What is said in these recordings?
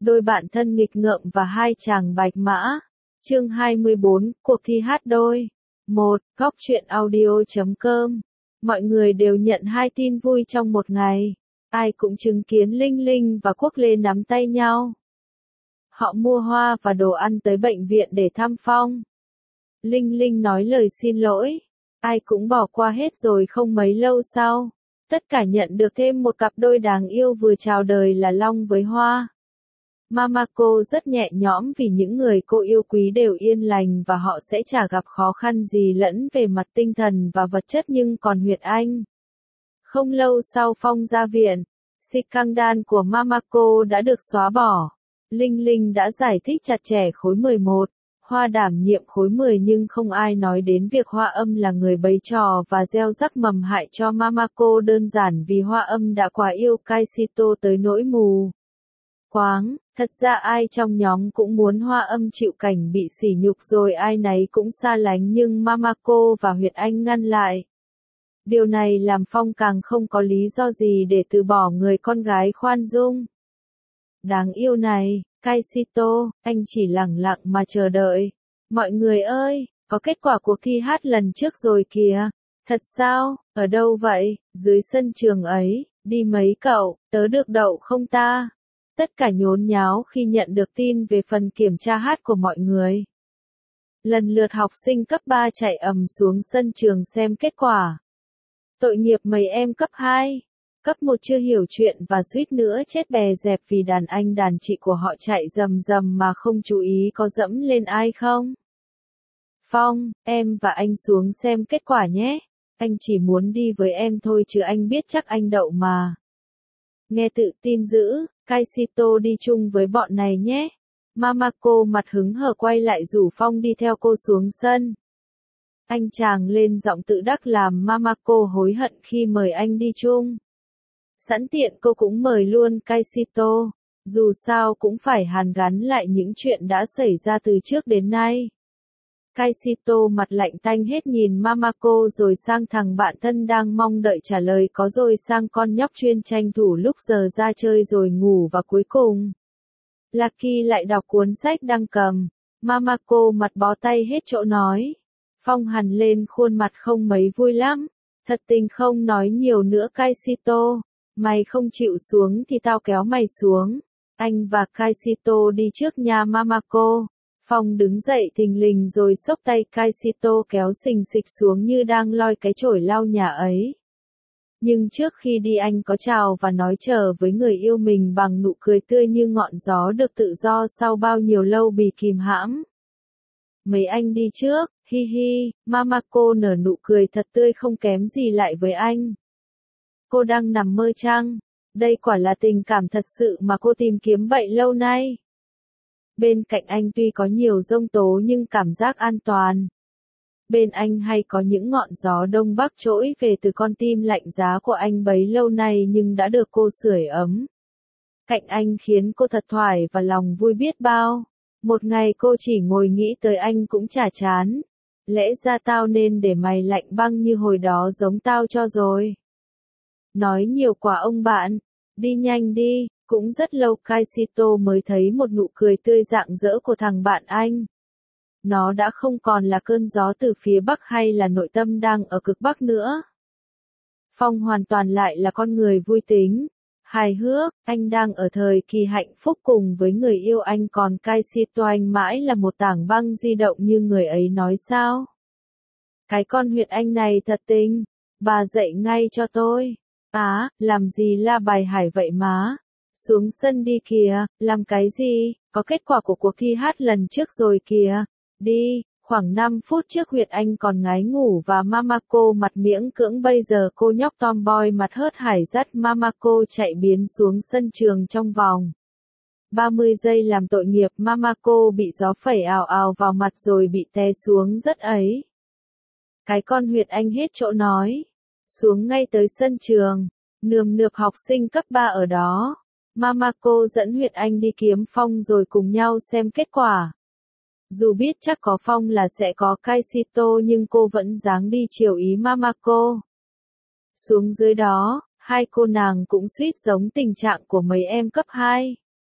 Đôi bạn thân nghịch ngợm và hai chàng bạch mã. Chương 24, cuộc thi hát đôi. 1. Góc truyện audio.com. Mọi người đều nhận hai tin vui trong một ngày. Ai cũng chứng kiến Linh Linh và Quốc Lê nắm tay nhau. Họ mua hoa và đồ ăn tới bệnh viện để thăm Phong. Linh Linh nói lời xin lỗi. Ai cũng bỏ qua hết rồi. Không mấy lâu sau, tất cả nhận được thêm một cặp đôi đáng yêu vừa chào đời là Long với Hoa. Mamako rất nhẹ nhõm vì những người cô yêu quý đều yên lành và họ sẽ chả gặp khó khăn gì lẫn về mặt tinh thần và vật chất. Nhưng còn Huyệt Anh, không lâu sau Phong ra viện, scandal của Mamako đã được xóa bỏ. Linh Linh đã giải thích chặt chẽ khối 11, Hoa đảm nhiệm khối 10 nhưng không ai nói đến việc Hoa Âm là người bày trò và gieo rắc mầm hại cho Mamako đơn giản vì Hoa Âm đã quá yêu Kaishito tới nỗi mù quáng. Thật ra ai trong nhóm cũng muốn Hoa Âm chịu cảnh bị sỉ nhục rồi ai nấy cũng xa lánh nhưng Mamako và Huyệt Anh ngăn lại. Điều này làm Phong càng không có lý do gì để từ bỏ người con gái khoan dung đáng yêu này. Kaishito, anh chỉ lẳng lặng mà chờ đợi. Mọi người ơi, có kết quả cuộc thi hát lần trước rồi kìa. Thật sao, ở đâu vậy? Dưới sân trường ấy, đi mấy cậu, tớ được đậu không ta? Tất cả nhốn nháo khi nhận được tin về phần kiểm tra hát của mọi người. Lần lượt học sinh cấp 3 chạy ầm xuống sân trường xem kết quả. Tội nghiệp mấy em cấp 2. Cấp 1 chưa hiểu chuyện và suýt nữa chết bè dẹp vì đàn anh đàn chị của họ chạy rầm rầm mà không chú ý có dẫm lên ai không. Phong, em và anh xuống xem kết quả nhé. Anh chỉ muốn đi với em thôi chứ anh biết chắc anh đậu mà. Nghe tự tin dữ, Kaishito đi chung với bọn này nhé. Mamako mặt hứng hở quay lại rủ Phong đi theo cô xuống sân. Anh chàng lên giọng tự đắc làm Mamako hối hận khi mời anh đi chung. Sẵn tiện cô cũng mời luôn Kaishito, dù sao cũng phải hàn gắn lại những chuyện đã xảy ra từ trước đến nay. Kaishito mặt lạnh tanh hết nhìn Mamako rồi sang thằng bạn thân đang mong đợi trả lời có rồi sang con nhóc chuyên tranh thủ lúc giờ ra chơi rồi ngủ và cuối cùng Lucky lại đọc cuốn sách đang cầm. Mamako mặt bó tay hết chỗ nói. Phong hằn lên khuôn mặt không mấy vui lắm. Thật tình không nói nhiều nữa Kaishito. Mày không chịu xuống thì tao kéo mày xuống. Anh và Kaishito đi trước nhà Mamako. Phong đứng dậy thình lình rồi xốc tay Kaishito kéo xình xịch xuống như đang loi cái chổi lau nhà ấy. Nhưng trước khi đi anh có chào và nói chờ với người yêu mình bằng nụ cười tươi như ngọn gió được tự do sau bao nhiêu lâu bị kìm hãm. Mấy anh đi trước, hi hi, Mamako nở nụ cười thật tươi không kém gì lại với anh. Cô đang nằm mơ chăng? Đây quả là tình cảm thật sự mà cô tìm kiếm bậy lâu nay. Bên cạnh anh tuy có nhiều giông tố nhưng cảm giác an toàn. Bên anh hay có những ngọn gió đông bắc trỗi về từ con tim lạnh giá của anh bấy lâu nay nhưng đã được cô sưởi ấm. Cạnh anh khiến cô thật thoải và lòng vui biết bao. Một ngày cô chỉ ngồi nghĩ tới anh cũng chả chán. Lẽ ra tao nên để mày lạnh băng như hồi đó giống tao cho rồi. Nói nhiều quá ông bạn. Đi nhanh đi. Cũng rất lâu Kaishito mới thấy một nụ cười tươi rạng rỡ của thằng bạn anh. Nó đã không còn là cơn gió từ phía Bắc hay là nội tâm đang ở cực Bắc nữa. Phong hoàn toàn lại là con người vui tính, hài hước, anh đang ở thời kỳ hạnh phúc cùng với người yêu anh còn Kaishito anh mãi là một tảng băng di động như người ấy nói sao. Cái con Huyệt Anh này thật tình, bà dậy ngay cho tôi. Làm gì la bài hải vậy má? Xuống sân đi kìa, làm cái gì? Có kết quả của cuộc thi hát lần trước rồi kìa. Đi, khoảng 5 phút trước Huyệt Anh còn ngái ngủ và Mamako mặt miễn cưỡng bây giờ cô nhóc tomboy mặt hớt hải dắt Mamako chạy biến xuống sân trường trong vòng 30 giây làm tội nghiệp Mamako bị gió phẩy ào ào vào mặt rồi bị té xuống rất ấy. Cái con Huyệt Anh hết chỗ nói. Xuống ngay tới sân trường, nườm nượp học sinh cấp 3 ở đó. Mamako dẫn Huyệt Anh đi kiếm Phong rồi cùng nhau xem kết quả. Dù biết chắc có Phong là sẽ có Kaishito nhưng cô vẫn dáng đi chiều ý Mamako. Xuống dưới đó, hai cô nàng cũng suýt giống tình trạng của mấy em cấp 2.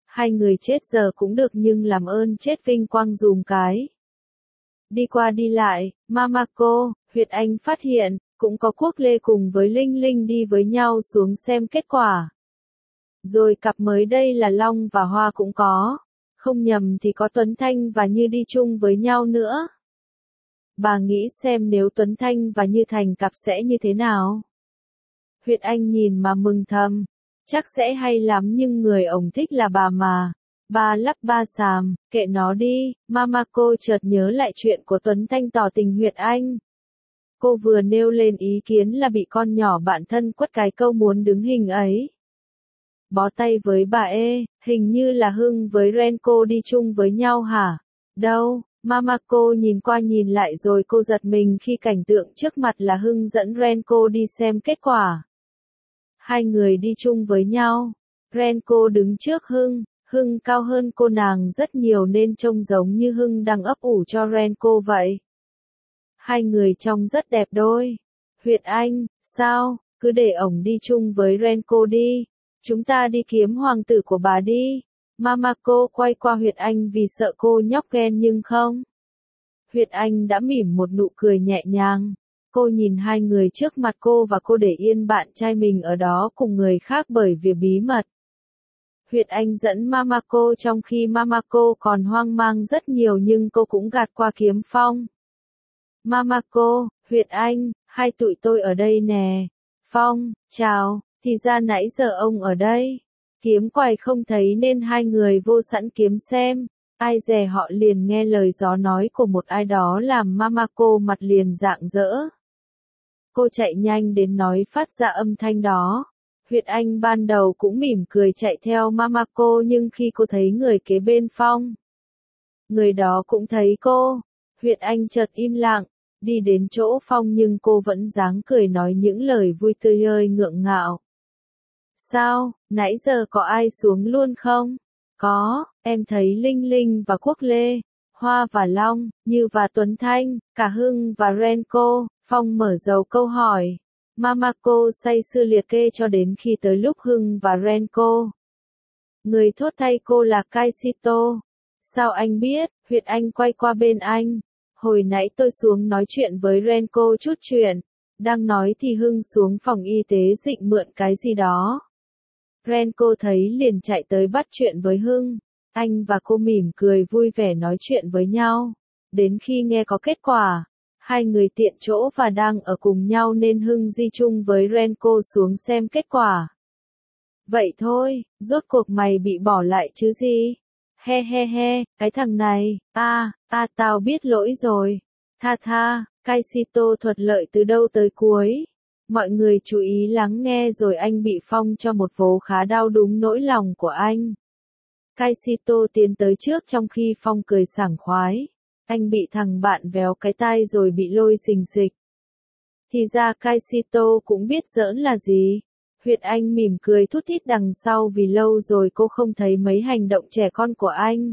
Hai người chết giờ cũng được nhưng làm ơn chết vinh quang dùm cái. Đi qua đi lại, Mamako, Huyệt Anh phát hiện, cũng có Quốc Lê cùng với Linh Linh đi với nhau xuống xem kết quả. Rồi cặp mới đây là Long và Hoa cũng có. Không nhầm thì có Tuấn Thanh và Như đi chung với nhau nữa. Bà nghĩ xem nếu Tuấn Thanh và Như thành cặp sẽ như thế nào? Huyệt Anh nhìn mà mừng thầm. Chắc sẽ hay lắm nhưng người ổng thích là bà mà. Ba lắp ba xàm, kệ nó đi, Mamako chợt nhớ lại chuyện của Tuấn Thanh tỏ tình Huyệt Anh. Cô vừa nêu lên ý kiến là bị con nhỏ bạn thân quất cái câu muốn đứng hình ấy. Bó tay với bà hình như là Hưng với Renko đi chung với nhau hả? Đâu, Mamako nhìn qua nhìn lại rồi cô giật mình khi cảnh tượng trước mặt là Hưng dẫn Renko đi xem kết quả. Hai người đi chung với nhau. Renko đứng trước Hưng cao hơn cô nàng rất nhiều nên trông giống như Hưng đang ấp ủ cho Renko vậy. Hai người trông rất đẹp đôi. Huyệt Anh, sao, cứ để ổng đi chung với Renko đi. Chúng ta đi kiếm hoàng tử của bà đi. Mamako quay qua Huyệt Anh vì sợ cô nhóc ghen nhưng không. Huyệt Anh đã mỉm một nụ cười nhẹ nhàng. Cô nhìn hai người trước mặt cô và cô để yên bạn trai mình ở đó cùng người khác bởi vì bí mật. Huyệt Anh dẫn Mamako trong khi Mamako còn hoang mang rất nhiều nhưng cô cũng gạt qua Kiếm Phong. Mamako, Huyệt Anh, hai tụi tôi ở đây nè. Phong, chào, thì ra nãy giờ ông ở đây. Kiếm quài không thấy nên hai người vô sẵn kiếm xem. Ai dè họ liền nghe lời gió nói của một ai đó làm Mamako mặt liền rạng rỡ. Cô chạy nhanh đến nói phát ra âm thanh đó. Huyệt Anh ban đầu cũng mỉm cười chạy theo Mamako nhưng khi cô thấy người kế bên Phong, người đó cũng thấy cô. Huyệt Anh chợt im lặng, đi đến chỗ Phong nhưng cô vẫn dáng cười nói những lời vui tươi ơi ngượng ngạo. Sao, nãy giờ có ai xuống luôn không? Có, em thấy Linh Linh và Quốc Lê, Hoa và Long, Như và Tuấn Thanh, cả Hưng và Renko. Phong mở dấu câu hỏi. Mamako say sưa liệt kê cho đến khi tới lúc Hưng và Renko. Người thốt thay cô là Kaishito. Sao anh biết? Huyệt Anh quay qua bên anh. Hồi nãy tôi xuống nói chuyện với Renko chút chuyện. Đang nói thì Hưng xuống phòng y tế định mượn cái gì đó. Renko thấy liền chạy tới bắt chuyện với Hưng. Anh và cô mỉm cười vui vẻ nói chuyện với nhau. Đến khi nghe có kết quả, hai người tiện chỗ và đang ở cùng nhau nên Hưng di chung với Renko xuống xem kết quả. Vậy thôi, rốt cuộc mày bị bỏ lại chứ gì? He he he, cái thằng này, tao biết lỗi rồi. Tha, Kaishito thuật lợi từ đâu tới cuối. Mọi người chú ý lắng nghe rồi anh bị Phong cho một vố khá đau đúng nỗi lòng của anh. Kaishito tiến tới trước trong khi Phong cười sảng khoái. Anh bị thằng bạn véo cái tai rồi bị lôi xình xịch. Thì ra Kaishito cũng biết giỡn là gì. Huyệt Anh mỉm cười thút thít đằng sau vì lâu rồi cô không thấy mấy hành động trẻ con của anh.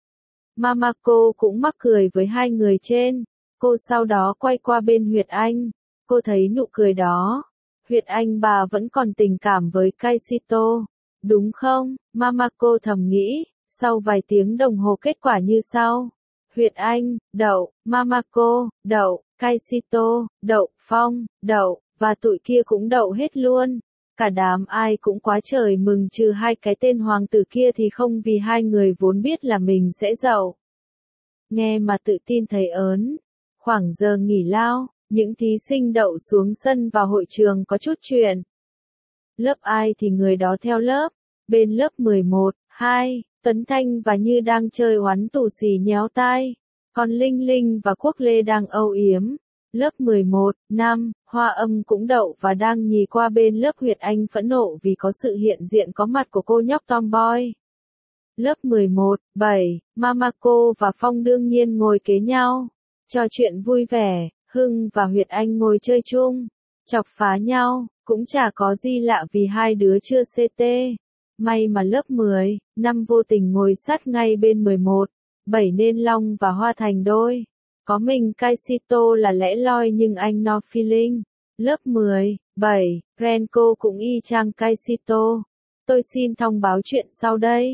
Mamako cũng mắc cười với hai người trên. Cô sau đó quay qua bên Huyệt Anh. Cô thấy nụ cười đó. Huyệt Anh bà vẫn còn tình cảm với Kaishito. Đúng không? Mamako thầm nghĩ. Sau vài tiếng đồng hồ kết quả như sau. Huyệt Anh, đậu, Mamako, đậu, Kaishito, đậu, Phong, đậu, và tụi kia cũng đậu hết luôn. Cả đám ai cũng quá trời mừng trừ hai cái tên hoàng tử kia thì không vì hai người vốn biết là mình sẽ đậu. Nghe mà tự tin thấy ớn. Khoảng giờ nghỉ lao, những thí sinh đậu xuống sân vào hội trường có chút chuyện. Lớp ai thì người đó theo lớp. Bên lớp 11, 2, Tuấn Thanh và Như đang chơi oán tù xì nhéo tai. Còn Linh Linh và Quốc Lê đang âu yếm. Lớp 11, 5, Hoa Âm cũng đậu và đang nhì qua bên lớp Huyệt Anh phẫn nộ vì có sự hiện diện có mặt của cô nhóc tomboy. Lớp 11, 7, Mamako và Phong đương nhiên ngồi kế nhau. Trò chuyện vui vẻ, Hưng và Huyệt Anh ngồi chơi chung. Chọc phá nhau, cũng chả có gì lạ vì hai đứa chưa CT. May mà lớp 10, 5 vô tình ngồi sát ngay bên 11, 7 nên Long và Hoa thành đôi. Có mình Kaishito là lẽ loi nhưng anh no feeling. Lớp 10, 7, Renko cũng y chang Kaishito. Tôi xin thông báo chuyện sau đây.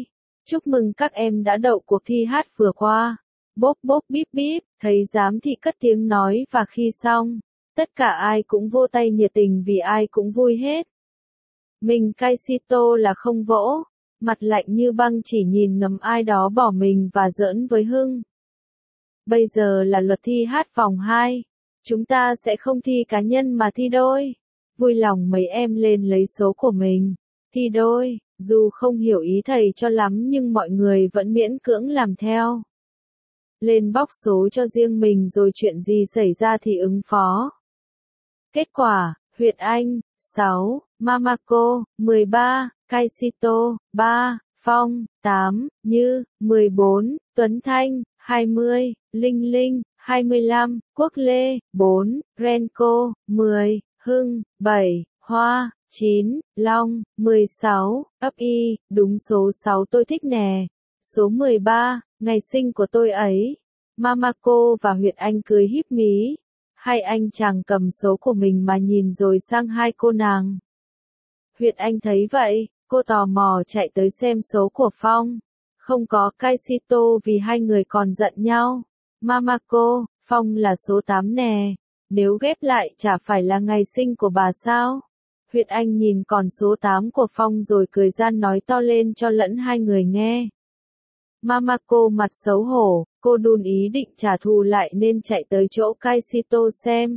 Chúc mừng các em đã đậu cuộc thi hát vừa qua. Bốp bốp bíp bíp, thấy giám thị cất tiếng nói và khi xong, tất cả ai cũng vỗ tay nhiệt tình vì ai cũng vui hết. Mình Kaisito là không vỗ, mặt lạnh như băng chỉ nhìn ngắm ai đó bỏ mình và giỡn với Hưng. Bây giờ là luật thi hát vòng 2. Chúng ta sẽ không thi cá nhân mà thi đôi. Vui lòng mấy em lên lấy số của mình. Thi đôi, dù không hiểu ý thầy cho lắm nhưng mọi người vẫn miễn cưỡng làm theo. Lên bóc số cho riêng mình rồi chuyện gì xảy ra thì ứng phó. Kết quả, Huyệt Anh, 6, Mamako, 13, Kaisito, 3, Phong, 8, Như, 14, Tuấn Thanh, 20, Linh Linh, 25, Quốc Lê, 4, Renko, 10, Hưng, 7, Hoa, 9, Long, 16, ấp y, đúng số 6 tôi thích nè. Số 13, ngày sinh của tôi ấy. Mamako và Huyệt Anh cười híp mí. Hai anh chàng cầm số của mình mà nhìn rồi sang hai cô nàng. Huyệt Anh thấy vậy, cô tò mò chạy tới xem số của Phong. Không có Kaisito vì hai người còn giận nhau. Mamako, Phong là số 8 nè. Nếu ghép lại chả phải là ngày sinh của bà sao? Huyệt Anh nhìn còn số 8 của Phong rồi cười gian nói to lên cho lẫn hai người nghe. Mamako mặt xấu hổ, cô đun ý định trả thù lại nên chạy tới chỗ Kaisito xem.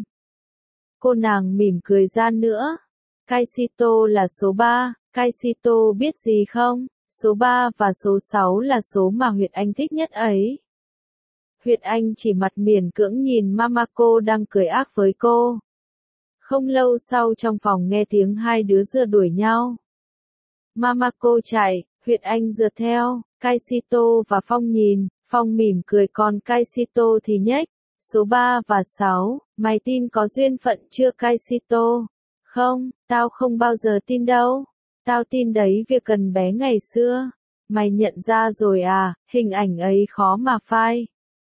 Cô nàng mỉm cười gian nữa. Kaisito là số 3, Kaisito biết gì không? Số 3 và số 6 là số mà Huyệt Anh thích nhất ấy. Huyệt Anh chỉ mặt miễn cưỡng nhìn Mamako đang cười ác với cô. Không lâu sau trong phòng nghe tiếng hai đứa rượt đuổi nhau. Mamako chạy, Huyệt Anh rượt theo, Kaisito và Phong nhìn, Phong mỉm cười còn Kaisito thì nhếch. Số 3 và 6, mày tin có duyên phận chưa Kaisito? Không, tao không bao giờ tin đâu. Tao tin đấy việc cần bé ngày xưa. Mày nhận ra rồi à, hình ảnh ấy khó mà phai.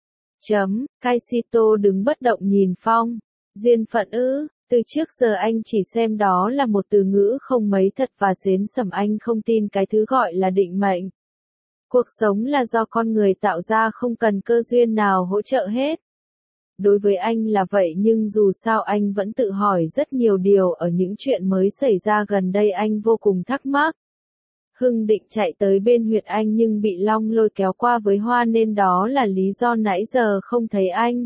Kaisito đứng bất động nhìn Phong. Duyên phận ư, từ trước giờ anh chỉ xem đó là một từ ngữ không mấy thật và xến xẩm, anh không tin cái thứ gọi là định mệnh. Cuộc sống là do con người tạo ra, không cần cơ duyên nào hỗ trợ hết. Đối với anh là vậy nhưng dù sao anh vẫn tự hỏi rất nhiều điều ở những chuyện mới xảy ra gần đây, anh vô cùng thắc mắc. Hưng định chạy tới bên Huyệt Anh nhưng bị Long lôi kéo qua với Hoa nên đó là lý do nãy giờ không thấy anh.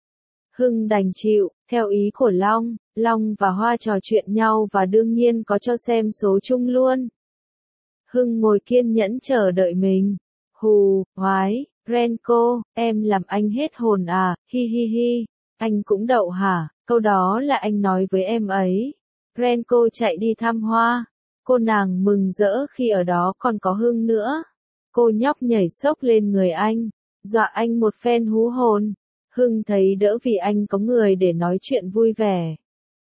Hưng đành chịu, theo ý của Long, Long và Hoa trò chuyện nhau và đương nhiên có cho xem số chung luôn. Hưng ngồi kiên nhẫn chờ đợi mình. Hù, hoái, Renko, em làm anh hết hồn à, hi hi hi, anh cũng đậu hả, câu đó là anh nói với em ấy. Renko chạy đi thăm Hoa. Cô nàng mừng rỡ khi ở đó còn có Hưng nữa. Cô nhóc nhảy xốc lên người anh, dọa anh một phen hú hồn. Hưng thấy đỡ vì anh có người để nói chuyện vui vẻ.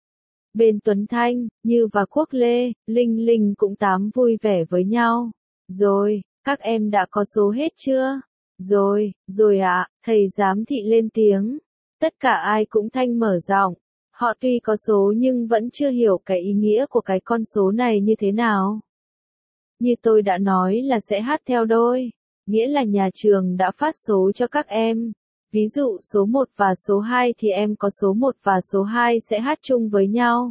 Bên Tuấn Thanh, Như và Quốc Lê, Linh Linh cũng tám vui vẻ với nhau. Rồi, các em đã có số hết chưa? Rồi ạ, thầy giám thị lên tiếng. Tất cả ai cũng thanh mở giọng. Họ tuy có số nhưng vẫn chưa hiểu cái ý nghĩa của cái con số này như thế nào. Như tôi đã nói là sẽ hát theo đôi. Nghĩa là nhà trường đã phát số cho các em. Ví dụ số 1 và số 2 thì em có số 1 và số 2 sẽ hát chung với nhau.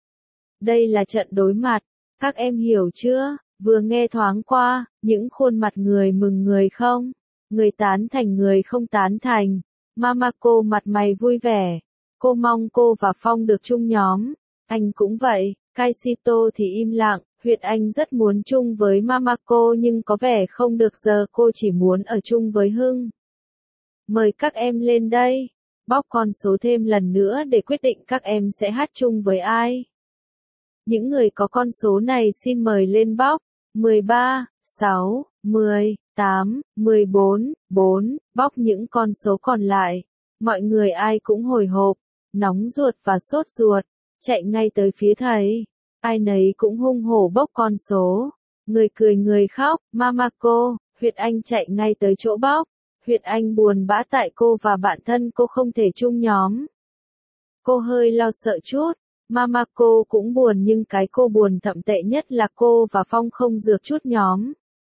Đây là trận đối mặt. Các em hiểu chưa? Vừa nghe thoáng qua, những khuôn mặt người mừng người không? Người tán thành người không tán thành. Mamako mặt mày vui vẻ. Cô mong cô và Phong được chung nhóm. Anh cũng vậy. Kaisito thì im lặng. Huyệt Anh rất muốn chung với Mamako nhưng có vẻ không được, giờ cô chỉ muốn ở chung với Hưng. Mời các em lên đây. Bóc con số thêm lần nữa để quyết định các em sẽ hát chung với ai. Những người có con số này xin mời lên bóc. 13, 6, 10, 8, 14, 4, bóc những con số còn lại. Mọi người ai cũng hồi hộp, nóng ruột và sốt ruột, chạy ngay tới phía thầy. Ai nấy cũng hung hổ bóc con số. Người cười người khóc, Mamako, Huyệt Anh chạy ngay tới chỗ bóc. Huyệt Anh buồn bã tại cô và bạn thân cô không thể chung nhóm. Cô hơi lo sợ chút. Mamako cũng buồn nhưng cái cô buồn thậm tệ nhất là cô và Phong không dược chút nhóm.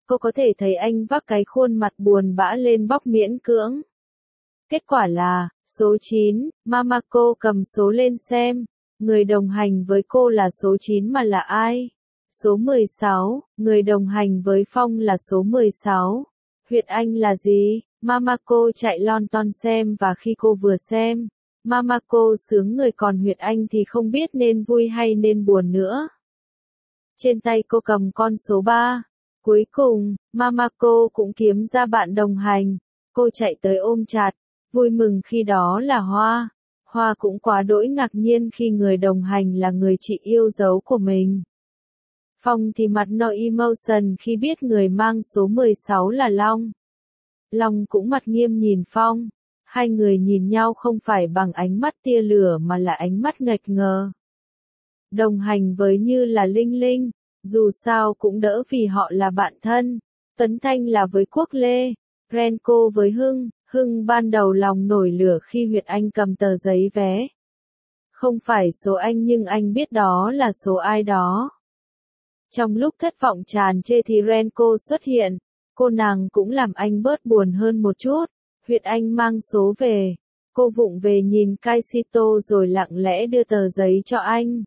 Cô có thể thấy anh vác cái khuôn mặt buồn bã lên bóc miễn cưỡng. Kết quả là, số 9, Mamako cầm số lên xem. Người đồng hành với cô là số 9 mà là ai? Số 16, người đồng hành với Phong là số 16. Huyệt Anh là gì? Mamako chạy lon ton xem và khi cô vừa xem, Mamako sướng người còn Huyệt Anh thì không biết nên vui hay nên buồn nữa. Trên tay cô cầm con số 3. Cuối cùng, Mamako cũng kiếm ra bạn đồng hành. Cô chạy tới ôm chặt, vui mừng khi đó là Hoa. Hoa cũng quá đỗi ngạc nhiên khi người đồng hành là người chị yêu dấu của mình. Phong thì mặt no emotion khi biết người mang số 16 là Long. Long cũng mặt nghiêm nhìn Phong. Hai người nhìn nhau không phải bằng ánh mắt tia lửa mà là ánh mắt nghệch ngờ. Đồng hành với như là Linh Linh, dù sao cũng đỡ vì họ là bạn thân. Tuấn Thanh là với Quốc Lê, Renko với Hưng. Hưng ban đầu lòng nổi lửa khi Huyệt Anh cầm tờ giấy vé. Không phải số anh nhưng anh biết đó là số ai đó. Trong lúc thất vọng tràn trề thì Renko xuất hiện, cô nàng cũng làm anh bớt buồn hơn một chút. Huyệt Anh mang số về, cô vụng về nhìn Kaishito rồi lặng lẽ đưa tờ giấy cho anh.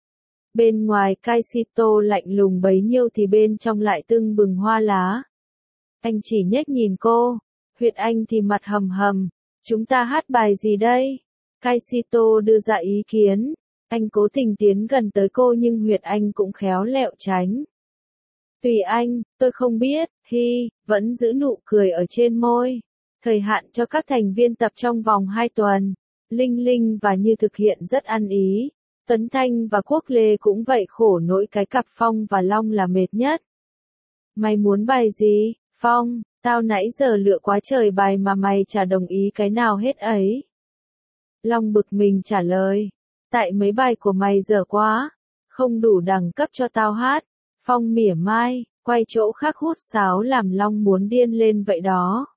Bên ngoài Kaishito lạnh lùng bấy nhiêu thì bên trong lại tưng bừng hoa lá. Anh chỉ nhếch nhìn cô. Huyệt Anh thì mặt hầm hầm, chúng ta hát bài gì đây? Kaishito đưa ra ý kiến, anh cố tình tiến gần tới cô nhưng Huyệt Anh cũng khéo lẹo tránh. Tùy anh, tôi không biết, vẫn giữ nụ cười ở trên môi. Thời hạn cho các thành viên tập trong vòng 2 tuần. Linh Linh và Như thực hiện rất ăn ý. Tuấn Thanh và Quốc Lê cũng vậy, khổ nỗi cái cặp Phong và Long là mệt nhất. Mày muốn bài gì, Phong? Tao nãy giờ lựa quá trời bài mà mày chả đồng ý cái nào hết ấy. Long bực mình trả lời. Tại mấy bài của mày dở quá. Không đủ đẳng cấp cho tao hát. Phong mỉa mai, quay chỗ khác hút sáo làm Long muốn điên lên vậy đó.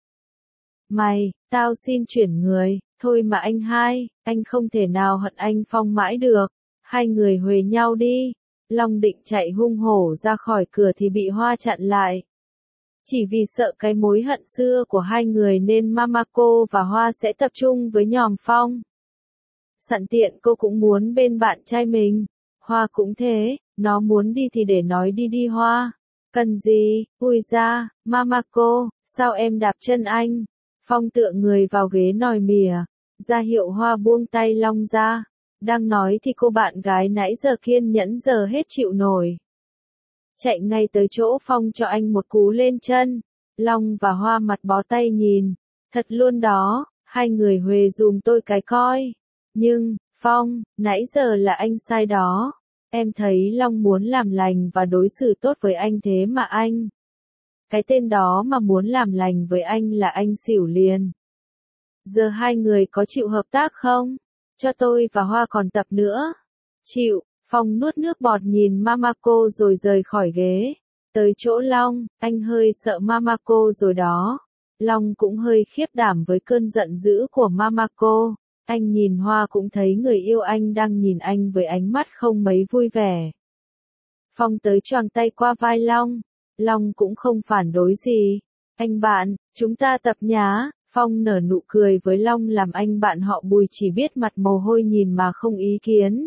Mày, tao xin chuyển người. Thôi mà anh hai, anh không thể nào hận anh Phong mãi được. Hai người huề nhau đi. Long định chạy hung hổ ra khỏi cửa thì bị Hoa chặn lại. Chỉ vì sợ cái mối hận xưa của hai người nên Mamako và Hoa sẽ tập trung với nhòm Phong. Sẵn tiện cô cũng muốn bên bạn trai mình. Hoa cũng thế, nó muốn đi thì để nói đi đi Hoa. Cần gì, ui ra, Mamako, sao em đạp chân anh? Phong tựa người vào ghế nòi mỉa, ra hiệu Hoa buông tay Long ra. Đang nói thì cô bạn gái nãy giờ kiên nhẫn giờ hết chịu nổi. Chạy ngay tới chỗ Phong cho anh một cú lên chân. Long và Hoa mặt bó tay nhìn. Thật luôn đó, hai người huề dùm tôi cái coi. Nhưng, Phong, nãy giờ là anh sai đó. Em thấy Long muốn làm lành và đối xử tốt với anh thế mà anh. Cái tên đó mà muốn làm lành với anh là anh xỉu liền. Giờ hai người có chịu hợp tác không? Cho tôi và Hoa còn tập nữa. Chịu. Phong nuốt nước bọt nhìn Mamako rồi rời khỏi ghế. Tới chỗ Long, anh hơi sợ Mamako rồi đó. Long cũng hơi khiếp đảm với cơn giận dữ của Mamako. Anh nhìn Hoa cũng thấy người yêu anh đang nhìn anh với ánh mắt không mấy vui vẻ. Phong tới choàng tay qua vai Long. Long cũng không phản đối gì. Anh bạn, chúng ta tập nhá. Phong nở nụ cười với Long làm anh bạn họ Bùi chỉ biết mặt mồ hôi nhìn mà không ý kiến.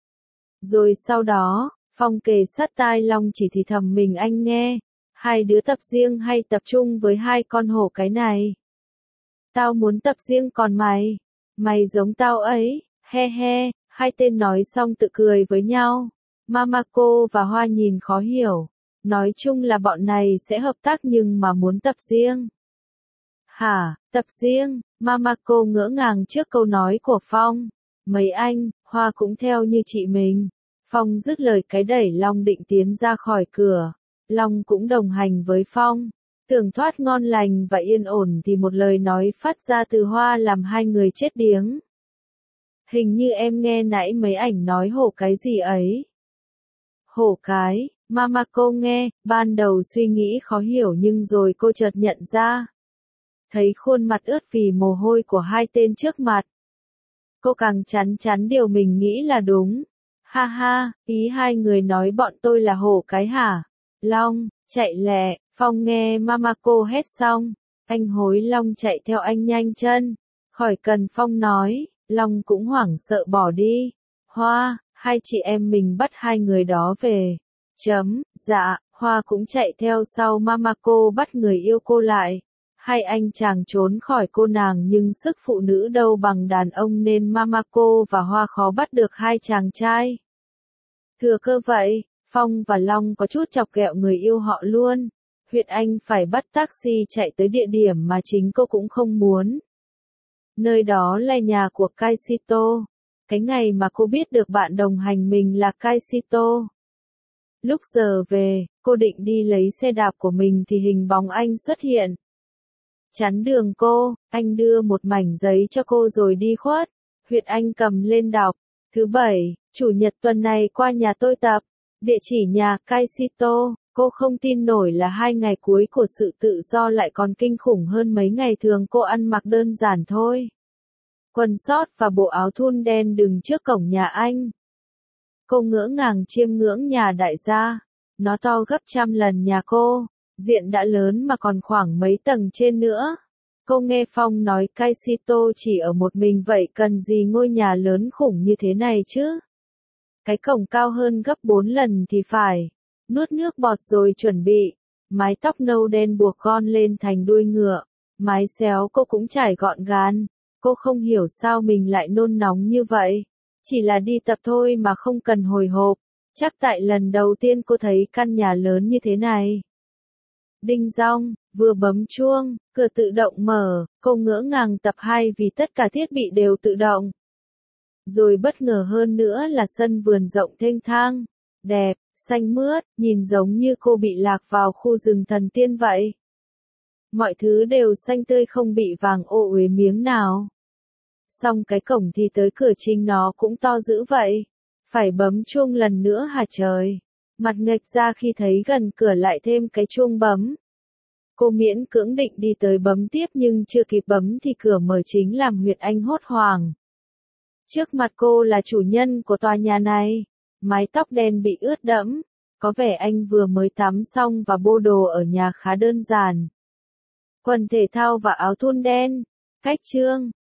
Rồi sau đó, Phong kề sát tai Long chỉ thì thầm mình anh nghe. Hai đứa tập riêng hay tập trung với hai con hổ cái này? Tao muốn tập riêng còn mày? Mày giống tao ấy, he he, hai tên nói xong tự cười với nhau. Mamako và Hoa nhìn khó hiểu. Nói chung là bọn này sẽ hợp tác nhưng mà muốn tập riêng. Hả, tập riêng? Mamako ngỡ ngàng trước câu nói của Phong. Mấy anh, Hoa cũng theo như chị mình. Phong dứt lời cái đẩy Long định tiến ra khỏi cửa. Long cũng đồng hành với Phong. Tưởng thoát ngon lành và yên ổn thì một lời nói phát ra từ Hoa làm hai người chết điếng. Hình như em nghe nãy mấy ảnh nói hổ cái gì ấy. Hổ cái, Mamako nghe, ban đầu suy nghĩ khó hiểu nhưng rồi cô chợt nhận ra. Thấy khuôn mặt ướt vì mồ hôi của hai tên trước mặt. Cô càng chắn chắn điều mình nghĩ là đúng. Ha ha, ý hai người nói bọn tôi là hổ cái hả? Long, chạy lẹ, Phong nghe mama cô hét xong, anh hối Long chạy theo anh nhanh chân. Khỏi cần Phong nói, Long cũng hoảng sợ bỏ đi. Hoa, hai chị em mình bắt hai người đó về. Dạ, Hoa cũng chạy theo sau mama cô bắt người yêu cô lại. Hai anh chàng trốn khỏi cô nàng nhưng sức phụ nữ đâu bằng đàn ông nên mama cô và Hoa khó bắt được hai chàng trai. Thừa cơ vậy, Phong và Long có chút chọc ghẹo người yêu họ luôn. Huyệt Anh phải bắt taxi chạy tới địa điểm mà chính cô cũng không muốn. Nơi đó là nhà của Kaishito. Cái ngày mà cô biết được bạn đồng hành mình là Kaishito. Lúc giờ về, cô định đi lấy xe đạp của mình thì hình bóng anh xuất hiện. Chắn đường cô, anh đưa một mảnh giấy cho cô rồi đi khuất. Huyệt Anh cầm lên đọc. Thứ Bảy, Chủ nhật tuần này qua nhà tôi tập. Địa chỉ nhà Kaishito. Cô không tin nổi là 2 ngày cuối của sự tự do lại còn kinh khủng hơn mấy ngày thường cô ăn mặc đơn giản thôi. Quần sót và bộ áo thun đen đứng trước cổng nhà anh. Cô ngỡ ngàng chiêm ngưỡng nhà đại gia. Nó to gấp trăm lần nhà cô. Diện đã lớn mà còn khoảng mấy tầng trên nữa. Cô nghe Phong nói Kaishito chỉ ở một mình vậy cần gì ngôi nhà lớn khủng như thế này chứ? Cái cổng cao hơn gấp 4 lần thì phải. Nuốt nước bọt rồi chuẩn bị. Mái tóc nâu đen buộc gọn lên thành đuôi ngựa. Mái xéo cô cũng trải gọn gàng. Cô không hiểu sao mình lại nôn nóng như vậy. Chỉ là đi tập thôi mà không cần hồi hộp. Chắc tại lần đầu tiên cô thấy căn nhà lớn như thế này. Đinh dong, vừa bấm chuông, cửa tự động mở, cô ngỡ ngàng tập 2 vì tất cả thiết bị đều tự động. Rồi bất ngờ hơn nữa là sân vườn rộng thênh thang, đẹp, xanh mướt, nhìn giống như cô bị lạc vào khu rừng thần tiên vậy. Mọi thứ đều xanh tươi không bị vàng ô uế miếng nào. Xong cái cổng thì tới cửa chính nó cũng to dữ vậy. Phải bấm chuông lần nữa hả trời? Mặt nghệch ra khi thấy gần cửa lại thêm cái chuông bấm. Cô miễn cưỡng định đi tới bấm tiếp nhưng chưa kịp bấm thì cửa mở chính làm Huyệt Anh hốt hoảng. Trước mặt cô là chủ nhân của tòa nhà này. Mái tóc đen bị ướt đẫm. Có vẻ anh vừa mới tắm xong và bô đồ ở nhà khá đơn giản. Quần thể thao và áo thun đen. Cách trương,